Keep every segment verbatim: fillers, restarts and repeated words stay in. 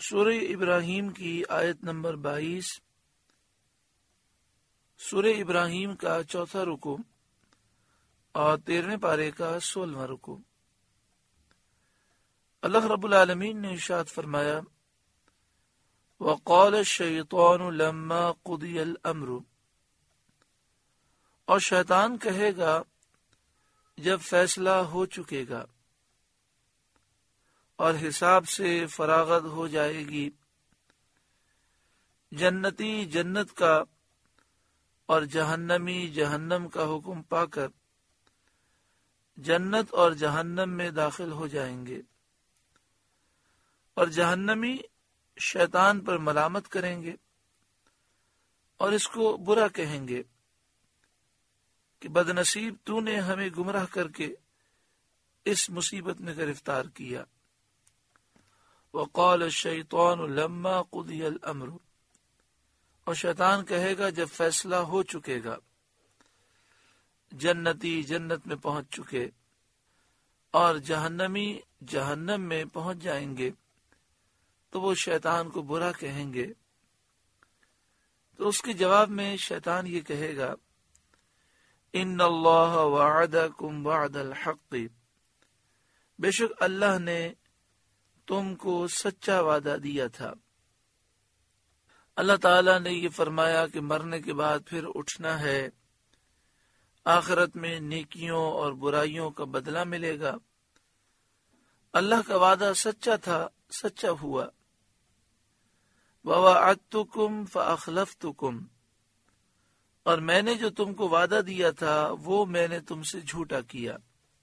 سورہ ابراہیم کی آیت نمبر بائیس، سورہ ابراہیم کا چوتھا رکوع اور تیرہویں پارے کا سولہواں رکوع۔ اللہ رب العالمین نے ارشاد فرمایا، وقال الشیطان لما قضی الامر، اور شیطان کہے گا جب فیصلہ ہو چکے گا اور حساب سے فراغت ہو جائے گی، جنتی جنت کا اور جہنمی جہنم کا حکم پا کر جنت اور جہنم میں داخل ہو جائیں گے، اور جہنمی شیطان پر ملامت کریں گے اور اس کو برا کہیں گے کہ بد نصیب تو نے ہمیں گمراہ کر کے اس مصیبت میں گرفتار کیا۔ وقال الشیطان لما قضی الامر، اور شیطان کہے گا جب فیصلہ ہو چکے گا، جنتی جنت میں پہنچ چکے اور جہنمی جہنم میں پہنچ جائیں گے تو وہ شیطان کو برا کہیں گے۔ تو اس کے جواب میں شیطان یہ کہے گا، ان اللہ وعدکم وعد الحق، بے شک اللہ نے تم کو سچا وعدہ دیا تھا۔ اللہ تعالیٰ نے یہ فرمایا کہ مرنے کے بعد پھر اٹھنا ہے، آخرت میں نیکیوں اور برائیوں کا بدلہ ملے گا۔ اللہ کا وعدہ سچا تھا، سچا ہوا۔ وَوَعَدتُّكُمْ فَأَخْلَفْتُكُمْ، اور میں نے جو تم کو وعدہ دیا تھا وہ میں نے تم سے جھوٹا کیا۔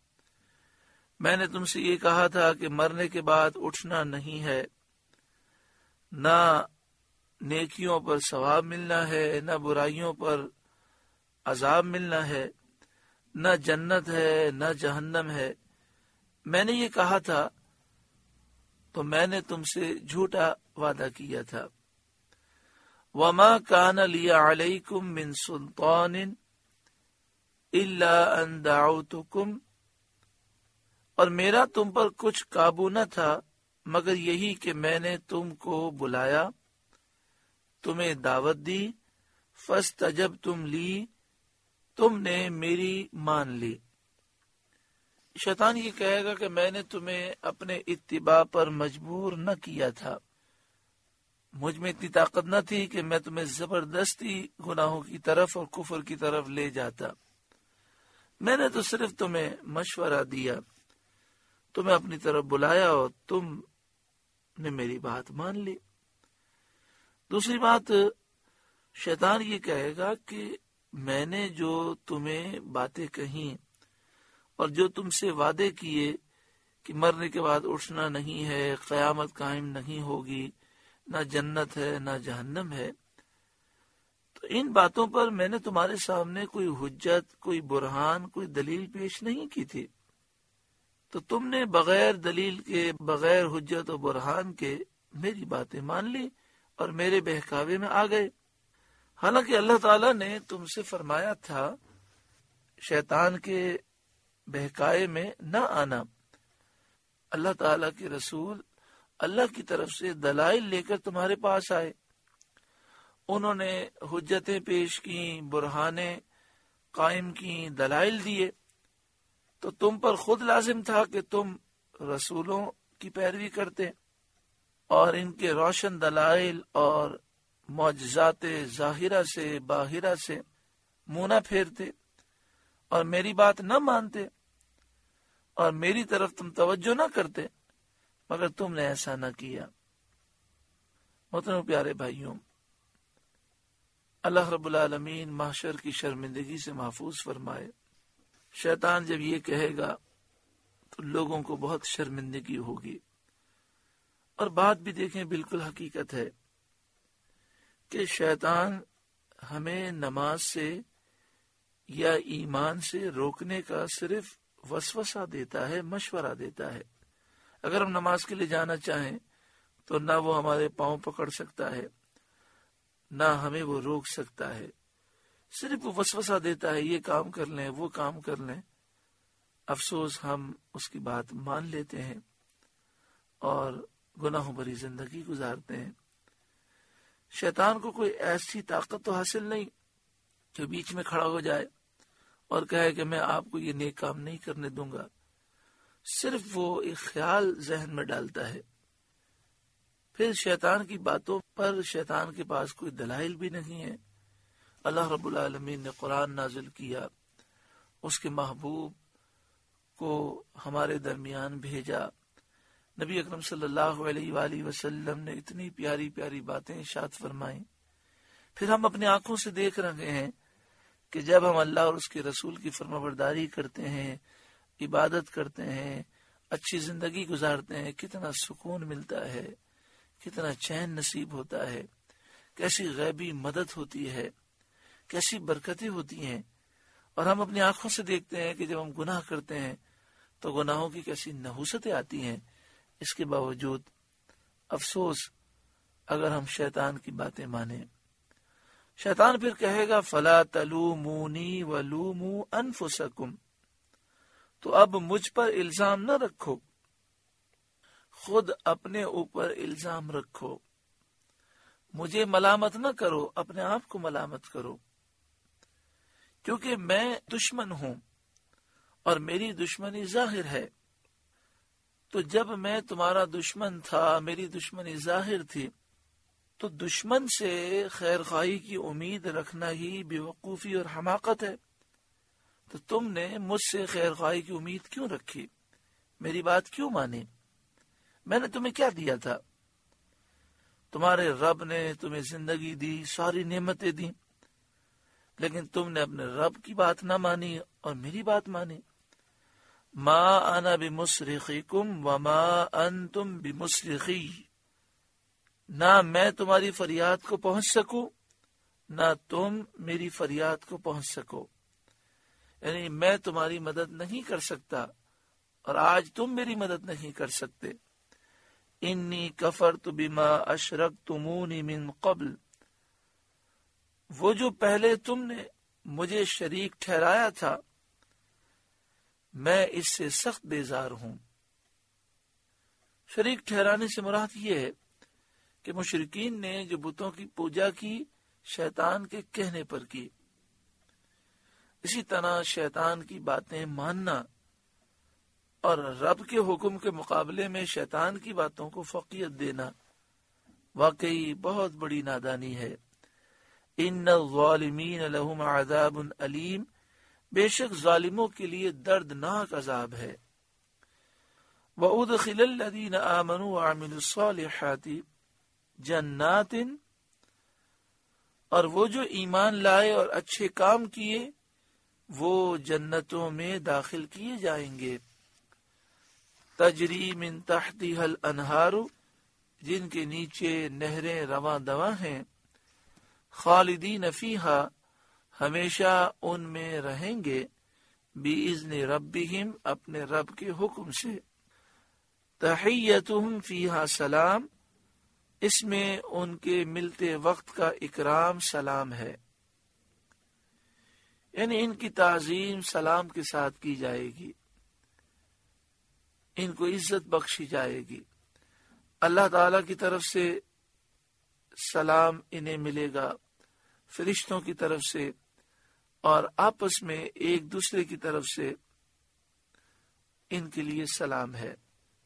میں نے تم سے یہ کہا تھا کہ مرنے کے بعد اٹھنا نہیں ہے، نہ نیکیوں پر ثواب ملنا ہے، نہ برائیوں پر عذاب ملنا ہے، نہ جنت ہے نہ جہنم ہے۔ میں نے یہ کہا تھا تو میں نے تم سے جھوٹا وعدہ کیا تھا۔ وَمَا كَانَ لِيَ عَلَيْكُمْ مِنْ سُلْطَانٍ إِلَّا أَنْ دَعَوْتُكُمْ، اور میرا تم پر کچھ قابو نہ تھا مگر یہی کہ میں نے تم کو بلایا، تمہیں دعوت دی، فَاسْتَجَبْتُمْ لِي، تم نے میری مان لی۔ شیطان یہ کہے گا کہ میں نے تمہیں اپنے اتباع پر مجبور نہ کیا تھا، مجھ میں اتنی طاقت نہ تھی کہ میں تمہیں زبردستی گناہوں کی طرف اور کفر کی طرف لے جاتا۔ میں نے تو صرف تمہیں مشورہ دیا، تمہیں اپنی طرف بلایا اور تم نے میری بات مان لی۔ دوسری بات، شیطان یہ کہے گا کہ میں نے جو تمہیں باتیں کہیں اور جو تم سے وعدے کیے کہ مرنے کے بعد اٹھنا نہیں ہے، قیامت قائم نہیں ہوگی، نہ جنت ہے نہ جہنم ہے، تو ان باتوں پر میں نے تمہارے سامنے کوئی حجت، کوئی برہان، کوئی دلیل پیش نہیں کی تھی، تو تم نے بغیر دلیل کے، بغیر حجت و برہان کے میری باتیں مان لی اور میرے بہکاوے میں آ گئے۔ حالانکہ اللہ تعالیٰ نے تم سے فرمایا تھا شیطان کے بہکائے میں نہ آنا۔ اللہ تعالیٰ کے رسول اللہ کی طرف سے دلائل لے کر تمہارے پاس آئے، انہوں نے حجتیں پیش کی، برہانیں قائم کی، دلائل دیے، تو تم پر خود لازم تھا کہ تم رسولوں کی پیروی کرتے اور ان کے روشن دلائل اور معجزات ظاہرہ سے باہرہ سے منہ نہ پھیرتے اور میری بات نہ مانتے اور میری طرف تم توجہ نہ کرتے، مگر تم نے ایسا نہ کیا۔ محترم پیارے بھائیوں، اللہ رب العالمین محشر کی شرمندگی سے محفوظ فرمائے۔ شیطان جب یہ کہے گا تو لوگوں کو بہت شرمندگی ہوگی، اور بات بھی دیکھیں بالکل حقیقت ہے کہ شیطان ہمیں نماز سے یا ایمان سے روکنے کا صرف وسوسہ دیتا ہے، مشورہ دیتا ہے۔ اگر ہم نماز کے لیے جانا چاہیں تو نہ وہ ہمارے پاؤں پکڑ سکتا ہے، نہ ہمیں وہ روک سکتا ہے، صرف وہ وسوسہ دیتا ہے، یہ کام کر لیں، وہ کام کر لیں۔ افسوس ہم اس کی بات مان لیتے ہیں اور گناہوں بھری زندگی گزارتے ہیں۔ شیطان کو کوئی ایسی طاقت تو حاصل نہیں جو بیچ میں کھڑا ہو جائے اور کہے کہ میں آپ کو یہ نیک کام نہیں کرنے دوں گا۔ صرف وہ ایک خیال ذہن میں ڈالتا ہے، پھر شیطان کی باتوں پر شیطان کے پاس کوئی دلائل بھی نہیں ہے۔ اللہ رب العالمین نے قرآن نازل کیا، اس کے محبوب کو ہمارے درمیان بھیجا، نبی اکرم صلی اللہ علیہ وآلہ وسلم نے اتنی پیاری پیاری باتیں ارشاد فرمائیں، پھر ہم اپنی آنکھوں سے دیکھ رہے ہیں کہ جب ہم اللہ اور اس کے رسول کی فرمانبرداری کرتے ہیں، عبادت کرتے ہیں، اچھی زندگی گزارتے ہیں، کتنا سکون ملتا ہے، کتنا چین نصیب ہوتا ہے، کیسی غیبی مدد ہوتی ہے، کیسی برکتیں ہوتی ہیں۔ اور ہم اپنی آنکھوں سے دیکھتے ہیں کہ جب ہم گناہ کرتے ہیں تو گناہوں کی کیسی نحوستیں آتی ہیں۔ اس کے باوجود افسوس اگر ہم شیطان کی باتیں مانیں۔ شیطان پھر کہے گا فلا تلومونی ولوموا انفسکم، تو اب مجھ پر الزام نہ رکھو، خود اپنے اوپر الزام رکھو، مجھے ملامت نہ کرو، اپنے آپ کو ملامت کرو، کیونکہ میں دشمن ہوں اور میری دشمنی ظاہر ہے۔ تو جب میں تمہارا دشمن تھا، میری دشمنی ظاہر تھی، تو دشمن سے خیر خواہی کی امید رکھنا ہی بے وقوفی اور حماقت ہے۔ تو تم نے مجھ سے خیر خواہی کی امید کیوں رکھی؟ میری بات کیوں مانی؟ میں نے تمہیں کیا دیا تھا؟ تمہارے رب نے تمہیں زندگی دی، ساری نعمتیں دی، لیکن تم نے اپنے رب کی بات نہ مانی اور میری بات مانی۔ ما انا بمصرخکم وما انتم بمصرخی، نہ میں تمہاری فریاد کو پہنچ سکوں نہ تم میری فریاد کو پہنچ سکو، یعنی میں تمہاری مدد نہیں کر سکتا اور آج تم میری مدد نہیں کر سکتے۔ انی کفرت بما اشرکتمونی من قبل، وہ جو پہلے تم نے مجھے شریک ٹھہرایا تھا میں اس سے سخت بیزار ہوں۔ شریک ٹھہرانے سے مراد یہ ہے کہ مشرکین نے جو بتوں کی پوجا کی شیطان کے کہنے پر کی، اسی طرح شیطان کی باتیں ماننا اور رب کے حکم کے مقابلے میں شیطان کی باتوں کو فوقیت دینا واقعی بہت بڑی نادانی ہے۔ ان الظالمین لهم عذاب علیم، بے شک ظالموں کے لیے دردناک عذاب ہے۔ وَأُدْخِلَ الَّذِينَ آمَنُوا وَعَمِلُوا الصَّالِحَاتِ جنات، اور وہ جو ایمان لائے اور اچھے کام کیے وہ جنتوں میں داخل کیے جائیں گے۔ تجری من تحتها الانہار، جن کے نیچے نہریں رواں دواں ہیں۔ خالدین فیہا، ہمیشہ ان میں رہیں گے۔ بِإِذْنِ ربہم، اپنے رب کے حکم سے۔ تحیتہم فیہا سلام، اس میں ان کے ملتے وقت کا اکرام سلام ہے، یعنی ان کی تعظیم سلام کے ساتھ کی جائے گی، ان کو عزت بخشی جائے گی۔ اللہ تعالی کی طرف سے سلام انہیں ملے گا، فرشتوں کی طرف سے، اور آپس میں ایک دوسرے کی طرف سے ان کے لیے سلام ہے۔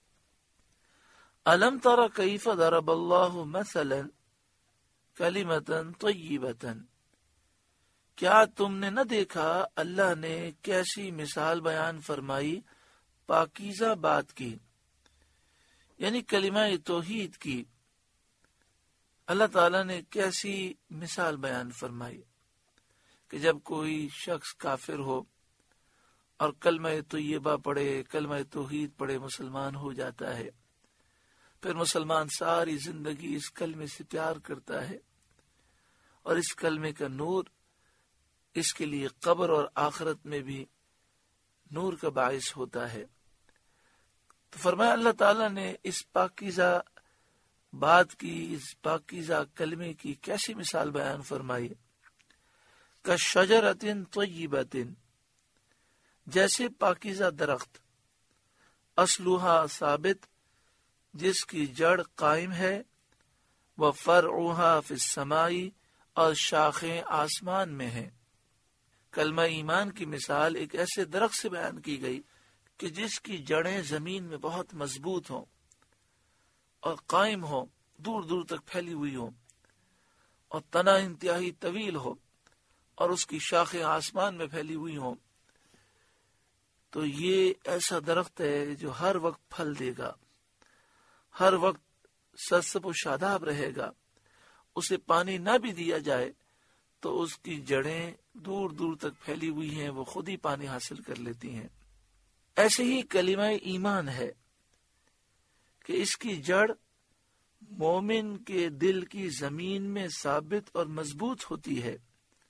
الم تر کیف ضرب اللہ مثلا کلمۃ طیبۃ، کیا تم نے نہ دیکھا اللہ نے کیسی مثال بیان فرمائی پاکیزہ بات کی، یعنی کلمہ توحید کی۔ اللہ تعالیٰ نے کیسی مثال بیان فرمائی کہ جب کوئی شخص کافر ہو اور کلمہ طیبہ پڑھے، کلمہ توحید پڑھے، مسلمان ہو جاتا ہے، پھر مسلمان ساری زندگی اس کلمے سے پیار کرتا ہے اور اس کلمے کا نور اس کے لیے قبر اور آخرت میں بھی نور کا باعث ہوتا ہے۔ تو فرمایا اللہ تعالیٰ نے اس پاکیزہ بات کی، اس پاکیزہ کلمے کی کیسی مثال بیان فرمائی۔ کشجرۃ طیبۃ، جیسے پاکیزہ درخت، اصلھا ثابت، جس کی جڑ قائم ہے، وَفَرْعُهَا فِي السَّمَاءِ، اور شاخیں آسمان میں ہیں۔ کلمہ ایمان کی مثال ایک ایسے درخت سے بیان کی گئی کہ جس کی جڑیں زمین میں بہت مضبوط ہوں اور قائم ہوں، دور دور تک پھیلی ہوئی ہوں، اور تنا انتہائی طویل ہو، اور اس کی شاخیں آسمان میں پھیلی ہوئی ہوں۔ تو یہ ایسا درخت ہے جو ہر وقت پھل دے گا، ہر وقت سرسب و شاداب رہے گا۔ اسے پانی نہ بھی دیا جائے تو اس کی جڑیں دور دور تک پھیلی ہوئی ہیں، وہ خود ہی پانی حاصل کر لیتی ہیں۔ ایسے ہی کلمہ ایمان ہے کہ اس کی جڑ مومن کے دل کی زمین میں ثابت اور مضبوط ہوتی ہے،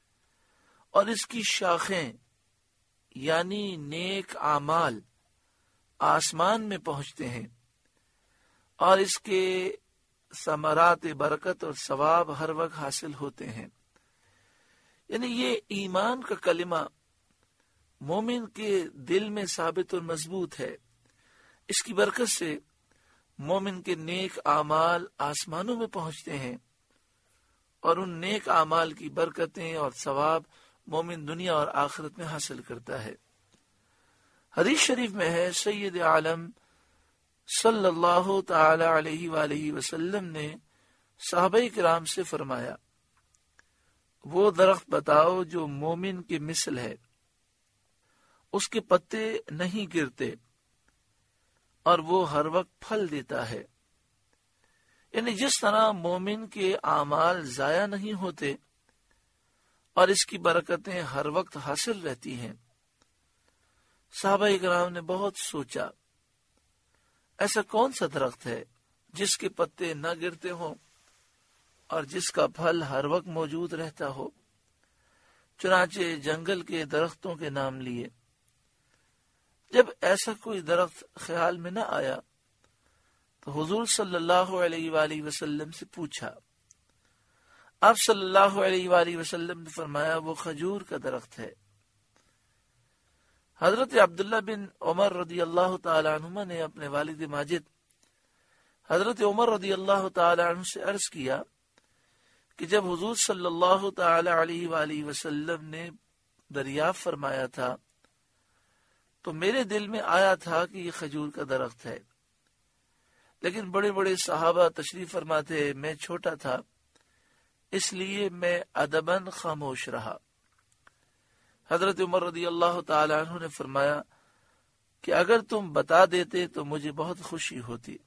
اور اس کی شاخیں یعنی نیک اعمال آسمان میں پہنچتے ہیں، اور اس کے ثمرات برکت اور ثواب ہر وقت حاصل ہوتے ہیں۔ یعنی یہ ایمان کا کلمہ مومن کے دل میں ثابت اور مضبوط ہے، اس کی برکت سے مومن کے نیک اعمال آسمانوں میں پہنچتے ہیں، اور ان نیک اعمال کی برکتیں اور ثواب مومن دنیا اور آخرت میں حاصل کرتا ہے۔ حدیث شریف میں ہے، سید عالم صلی اللہ تعالی علیہ وآلہ وسلم نے صحابہ کرام سے فرمایا، وہ درخت بتاؤ جو مومن کے مثل ہے، اس کے پتے نہیں گرتے اور وہ ہر وقت پھل دیتا ہے۔ یعنی جس طرح مومن کے اعمال ضائع نہیں ہوتے اور اس کی برکتیں ہر وقت حاصل رہتی ہیں۔ صحابہ کرام نے بہت سوچا، ایسا کون سا درخت ہے جس کے پتے نہ گرتے ہوں اور جس کا پھل ہر وقت موجود رہتا ہو؟ چنانچہ جنگل کے درختوں کے نام لیے۔ جب ایسا کوئی درخت خیال میں نہ آیا تو حضور صلی اللہ علیہ وآلہ وسلم سے پوچھا۔ آپ صلی اللہ علیہ وآلہ وسلم نے فرمایا، وہ کھجور کا درخت ہے۔ حضرت عبداللہ بن عمر رضی اللہ تعالی عنہما نے اپنے والد ماجد حضرت عمر رضی اللہ تعالی عنہ سے عرض کیا کہ جب حضور صلی اللہ تعالی علیہ وآلہ وسلم نے دریافت فرمایا تھا تو میرے دل میں آیا تھا کہ یہ کھجور کا درخت ہے، لیکن بڑے بڑے صحابہ تشریف فرما تھے، میں چھوٹا تھا، اس لیے میں ادباً خاموش رہا۔ حضرت عمر رضی اللہ تعالی عنہ نے فرمایا کہ اگر تم بتا دیتے تو مجھے بہت خوشی ہوتی۔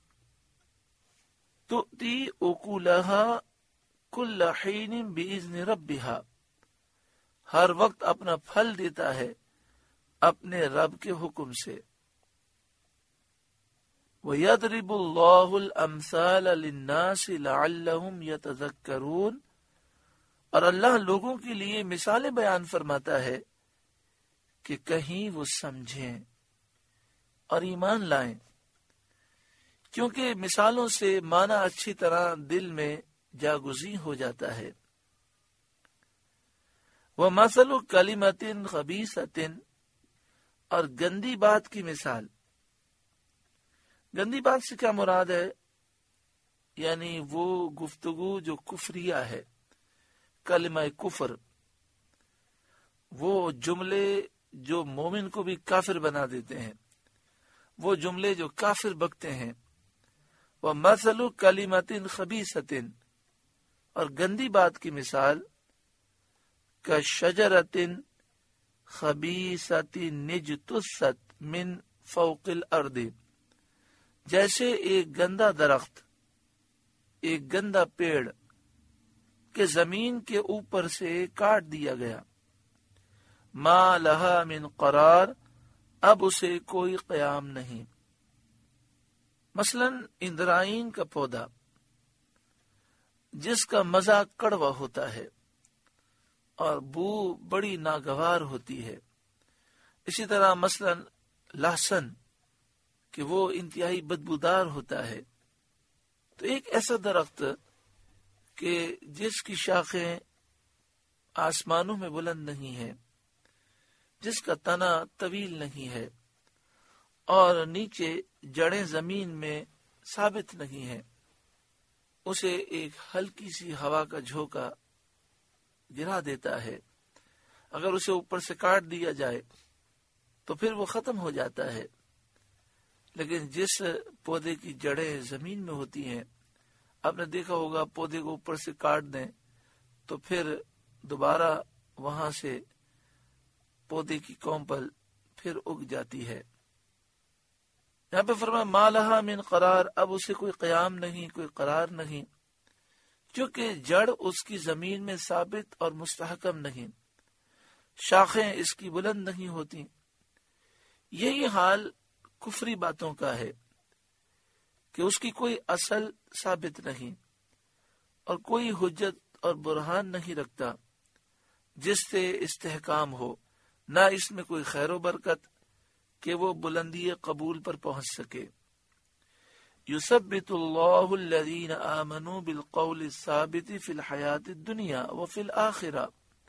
تؤتی اکلھا کل حین باذن ربھا، ہر وقت اپنا پھل دیتا ہے اپنے رب کے حکم سے۔ وَيَضْرِبُ اللَّهُ الْأَمْثَالَ لِلنَّاسِ لَعَلَّهُمْ يَتَذَكَّرُونَ، اور اللہ لوگوں کے لیے مثالیں بیان فرماتا ہے کہ کہیں وہ سمجھیں اور ایمان لائیں، کیونکہ مثالوں سے معنی اچھی طرح دل میں جاگزین ہو جاتا ہے۔ وَمَثَلُ كَلِمَةٍ خَبِيثَةٍ، اور گندی بات کی مثال۔ گندی بات سے کیا مراد ہے؟ یعنی وہ گفتگو جو کفریہ ہے، کلمہ کفر، وہ جملے جو مومن کو بھی کافر بنا دیتے ہیں، وہ جملے جو کافر بکتے ہیں۔ وَمَثَلُ كَلِمَةٍ خَبِيثَةٍ، اور گندی بات کی مثال، كَشَجَرَةٍ خَبِيثَةٍ اجْتُثَّتْ مِنْ فَوْقِ الْأَرْضِ، جیسے ایک گندا درخت، ایک گندا پیڑ کہ زمین کے اوپر سے کاٹ دیا گیا۔ ما لہا من قرار، اب اسے کوئی قیام نہیں۔ مثلا اندرائین کا پودا جس کا مزہ کڑوا ہوتا ہے اور بو بڑی ناگوار ہوتی ہے، اسی طرح مثلا لہسن کہ وہ انتہائی بدبودار ہوتا ہے۔ تو ایک ایسا درخت کہ جس کی شاخیں آسمانوں میں بلند نہیں ہے، جس کا تنا طویل نہیں ہے، اور نیچے جڑیں زمین میں ثابت نہیں ہے، اسے ایک ہلکی سی ہوا کا جھونکا گرا دیتا ہے، اگر اسے اوپر سے کاٹ دیا جائے تو پھر وہ ختم ہو جاتا ہے، لیکن جس پودے کی جڑیں زمین میں ہوتی ہیں، آپ نے دیکھا ہوگا پودے کو اوپر سے کاٹ دیں تو پھر دوبارہ وہاں سے پودے کی کومپل پھر اگ جاتی ہے۔ یہاں پہ فرمایا ما لہا من قرار، اب اسے کوئی قیام نہیں، کوئی قرار نہیں، کیونکہ جڑ اس کی زمین میں ثابت اور مستحکم نہیں، شاخیں اس کی بلند نہیں ہوتی۔ یہی حال کفری باتوں کا ہے کہ اس کی کوئی اصل ثابت نہیں اور کوئی حجت اور برہان نہیں رکھتا جس سے استحکام ہو، نہ اس میں کوئی خیر و برکت کہ وہ بلندی قبول پر پہنچ سکے۔ یثبت اللہ الذین آمنوا بالقول الثابت فی الحیات الدنیا وفی الآخرہ،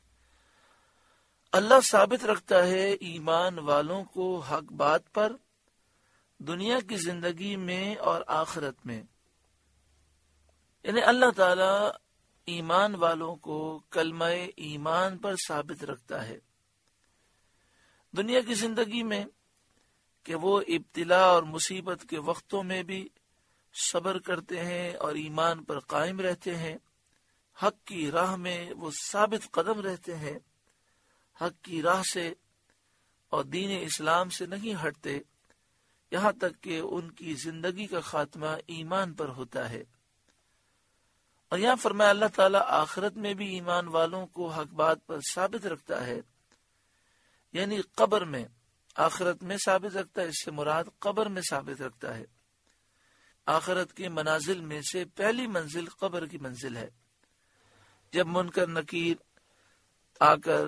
اللہ ثابت رکھتا ہے ایمان والوں کو حق بات پر دنیا کی زندگی میں اور آخرت میں، یعنی اللہ تعالی ایمان والوں کو کلمہ ایمان پر ثابت رکھتا ہے دنیا کی زندگی میں، کہ وہ ابتلا اور مصیبت کے وقتوں میں بھی صبر کرتے ہیں اور ایمان پر قائم رہتے ہیں، حق کی راہ میں وہ ثابت قدم رہتے ہیں، حق کی راہ سے اور دین اسلام سے نہیں ہٹتے، یہاں تک کہ ان کی زندگی کا خاتمہ ایمان پر ہوتا ہے۔ اور یہاں فرمایا اللہ تعالیٰ آخرت میں بھی ایمان والوں کو حق بات پر ثابت رکھتا ہے، یعنی قبر میں، آخرت میں ثابت رکھتا ہے، اس سے مراد قبر میں ثابت رکھتا ہے۔ آخرت کے منازل میں سے پہلی منزل قبر کی منزل ہے، جب منکر نکیر آ کر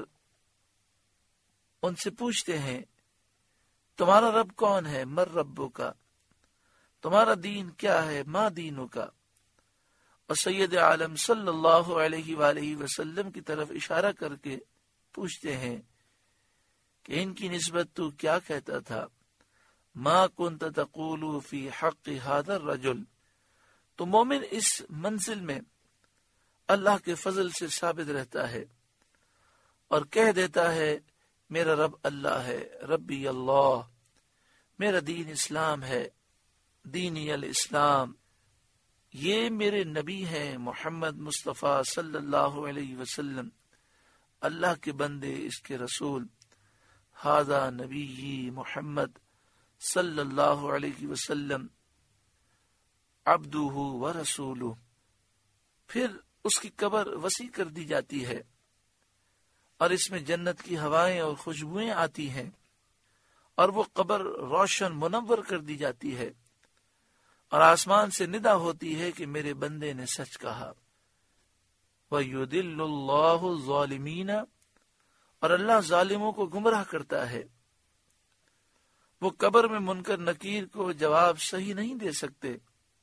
ان سے پوچھتے ہیں تمہارا رب کون ہے، مر ربو کا، تمہارا دین کیا ہے، ما دینو کا، اور سید عالم صلی اللہ علیہ وآلہ وسلم کی طرف اشارہ کر کے پوچھتے ہیں کہ ان کی نسبت تو کیا کہتا تھا، ما کنت تقول فی حق هذا الرجل، تو مومن اس منزل میں اللہ کے فضل سے ثابت رہتا ہے اور کہہ دیتا ہے میرا رب اللہ ہے، ربی اللہ، میرا دین اسلام ہے، دینی الاسلام، یہ میرے نبی ہیں محمد مصطفیٰ صلی اللہ علیہ وسلم، اللہ کے بندے، اس کے رسول، ھذا نبی محمد صلی اللہ علیہ وسلم عبدہ و رسولہ۔ پھر اس کی قبر وسیع کر دی جاتی ہے اور اس میں جنت کی ہوائیں اور خوشبوئیں آتی ہیں، اور وہ قبر روشن منور کر دی جاتی ہے، اور آسمان سے ندا ہوتی ہے کہ میرے بندے نے سچ کہا۔ وَيُضِلُّ اللَّهُ الظَّالِمِينَ، اور اللہ ظالموں کو گمراہ کرتا ہے۔ وہ قبر میں منکر نکیر کو جواب صحیح نہیں دے سکتے،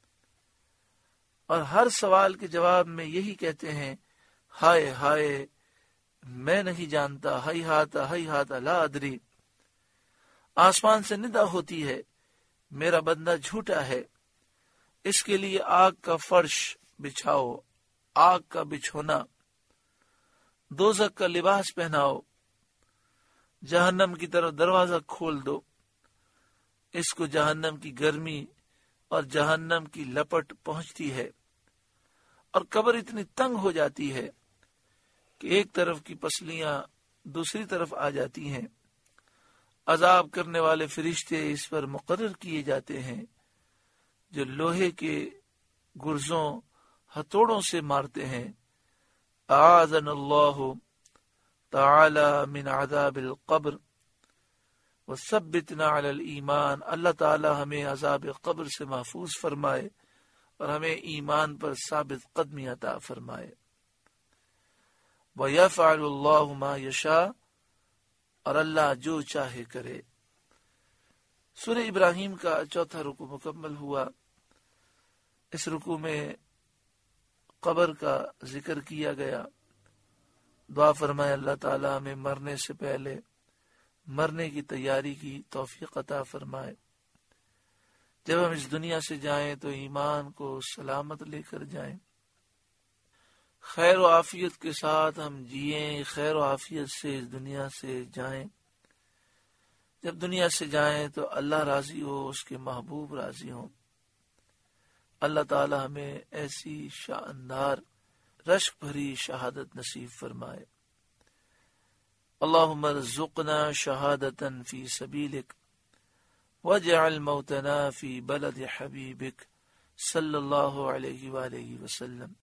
اور ہر سوال کے جواب میں یہی کہتے ہیں ہائے ہائے میں نہیں جانتا، ہائی ہاتا ہائی ہاتا لا ادری۔ آسمان سے ندا ہوتی ہے میرا بندہ جھوٹا ہے، اس کے لیے آگ کا فرش بچھاؤ، آگ کا بچھونا، دوزخ کا لباس پہناؤ، جہنم کی طرف دروازہ کھول دو، اس کو جہنم کی گرمی اور جہنم کی لپٹ پہنچتی ہے، اور قبر اتنی تنگ ہو جاتی ہے کہ ایک طرف کی پسلیاں دوسری طرف آ جاتی ہیں، عذاب کرنے والے فرشتے اس پر مقرر کیے جاتے ہیں جو لوہے کے گرزوں ہتھوڑوں سے مارتے ہیں۔ اعاذنا اللہ تعالی من عذاب القبر وثبتنا علی الایمان، اللہ تعالی ہمیں عذاب قبر سے محفوظ فرمائے اور ہمیں ایمان پر ثابت قدمی عطا فرمائے۔ وَيَفْعَلُ اللَّهُ مَا يَشَاءُ، اور اللہ جو چاہے کرے۔ سورہ ابراہیم کا چوتھا رکوع مکمل ہوا۔ اس رکوع میں قبر کا ذکر کیا گیا، دعا فرمائے اللہ تعالیٰ ہمیں مرنے سے پہلے مرنے کی تیاری کی توفیق عطا فرمائے۔ جب ہم اس دنیا سے جائیں تو ایمان کو سلامت لے کر جائیں، خیر و عافیت کے ساتھ ہم جئیں، خیر و عافیت سے اس دنیا سے جائیں۔ جب دنیا سے جائیں تو اللہ راضی ہو، اس کے محبوب راضی ہوں۔ اللہ تعالی ہمیں ایسی شاندار رشک بھری شہادت نصیب فرمائے۔ اللہم ارزقنا شہادتا فی سبیلک واجعل موتنا فی بلد حبیبک صلی اللہ علیہ وآلہ وسلم۔